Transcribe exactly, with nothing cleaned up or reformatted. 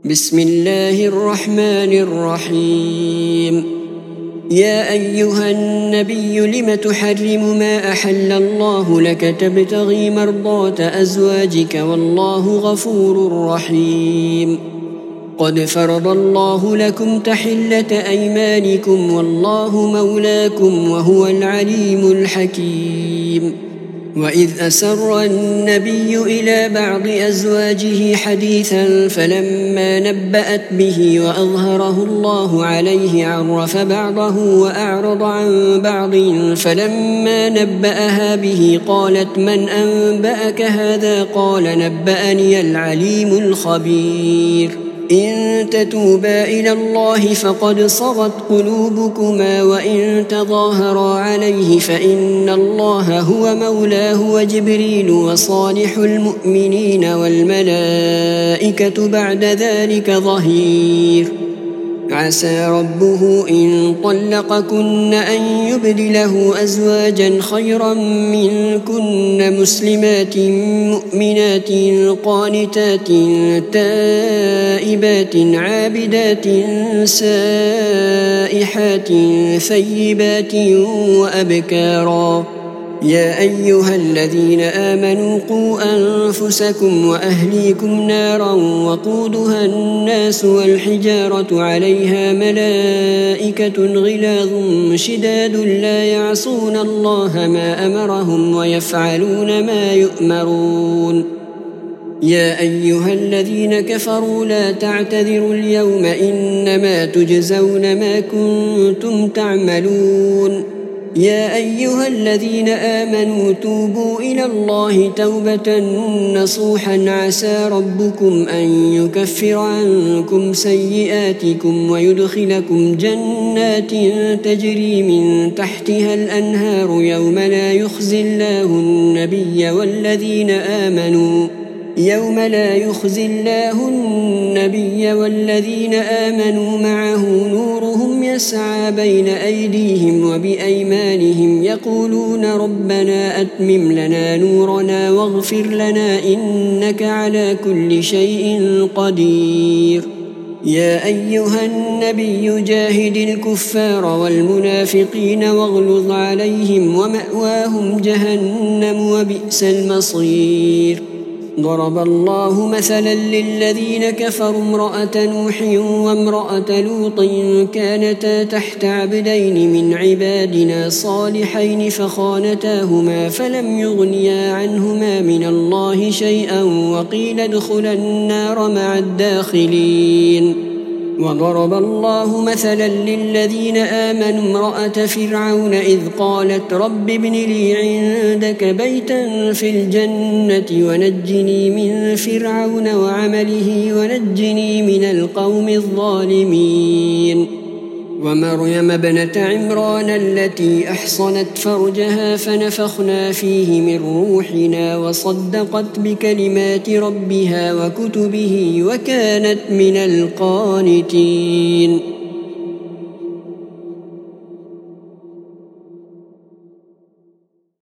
بسم الله الرحمن الرحيم. يا أيها النبي لم تحرم ما أحل الله لك تبتغي مرضات أزواجك والله غفور رحيم. قد فرض الله لكم تحلة أيمانكم والله مولاكم وهو العليم الحكيم. وإذ أسر النبي إلى بعض أزواجه حديثا فلما نبأت به وأظهره الله عليه عرف بعضه وأعرض عن بعض فلما نبأها به قالت من أنبأك هذا قال نبأني العليم الخبير. إن تتوبا إلى الله فقد صغت قلوبكما وإن تظاهرا عليه فإن الله هو مولاه وجبريل وصالح المؤمنين والملائكة بعد ذلك ظهير. عسى ربه إن طلقكن أن يبدله أزواجا خيرا منكن مسلمات مؤمنات قانتات تائبات عابدات سائحات ثيبات وأبكارا. يا أيها الذين آمنوا قوا أنفسكم وأهليكم نارا وقودها الناس والحجارة عليها ملائكة غلاظ شداد لا يعصون الله ما أمرهم ويفعلون ما يؤمرون. يا أيها الذين كفروا لا تعتذروا اليوم إنما تجزون ما كنتم تعملون. يا أيها الذين آمنوا توبوا إلى الله توبة نصوحا عسى ربكم أن يكفر عنكم سيئاتكم ويدخلكم جنات تجري من تحتها الأنهار يوم لا يخزي الله النبي والذين آمنوا يوم لا يخزي الله النبي والذين آمنوا معه نورهم يسعى بين أيديهم وبأيمانهم يقولون ربنا أتمم لنا نورنا واغفر لنا إنك على كل شيء قدير. يا أيها النبي جاهد الكفار والمنافقين واغلظ عليهم ومأواهم جهنم وبئس المصير. ضرب الله مثلا للذين كفروا امرأة نوح وامرأة لوط كانتا تحت عبدين من عبادنا صالحين فخانتاهما فلم يغنيا عنهما من الله شيئا وقيل ادخلا النار مع الداخلين. وضرب الله مثلا للذين آمنوا امرأة فرعون إذ قالت رب ابن لي عندك بيتا في الجنة ونجني من فرعون وعمله ونجني من القوم الظالمين. ومريم ابنة عمران التي أحصنت فرجها فنفخنا فيه من روحنا وصدقت بكلمات ربها وكتبه وكانت من القانتين.